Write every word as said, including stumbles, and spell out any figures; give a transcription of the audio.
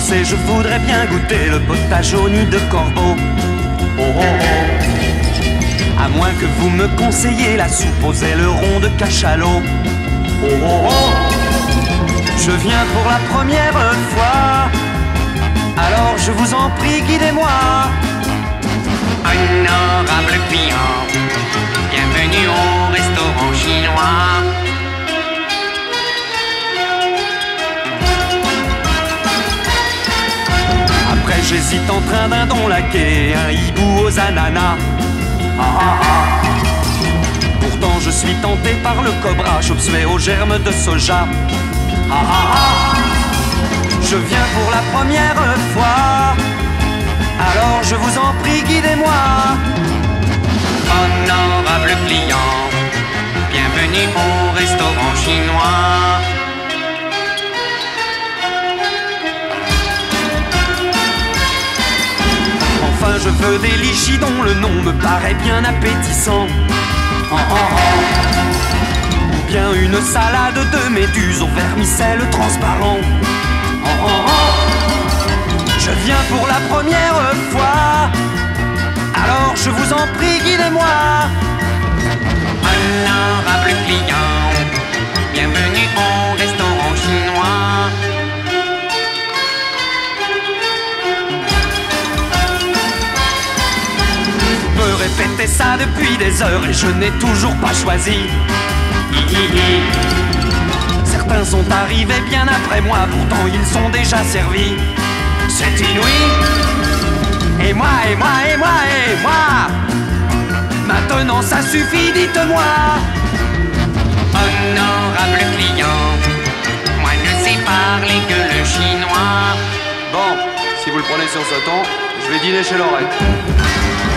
commencer, je voudrais bien goûter le potage au nid de corbeau. Oh oh oh. À moins que vous me conseilliez la soupe aux ailerons de cachalot. Oh oh oh. Je viens pour la première fois, alors je vous en prie, guidez-moi. Honorable client, bienvenue au restaurant chinois. Après j'hésite entre un dindon laqué et un hibou aux ananas. Ah, ah, ah. Pourtant je suis tenté par le cobra, chauve-souris aux germes de soja. Ah, ah, ah. Je viens pour la première fois, alors je vous en prie, guidez-moi. Honorable client, bienvenue au restaurant chinois. Enfin je veux des lichis dont le nom me paraît bien appétissant. Oh, oh, oh. Ou bien une salade de méduses au vermicelle transparent. Oh, oh, oh. Je viens pour la première fois, alors je vous en prie, guidez-moi. Honorable client, bienvenue au restaurant chinois. Vous me répétez ça depuis des heures et je n'ai toujours pas choisi. Hi, hi, hi. Certains sont arrivés bien après moi, pourtant ils sont déjà servis. C'est inouï. Et moi, et moi, et moi, et moi. Maintenant ça suffit, dites-moi. Honorable client, moi ne sais parler que le chinois. Bon, si vous le prenez sur ce ton, je vais dîner chez Laurette.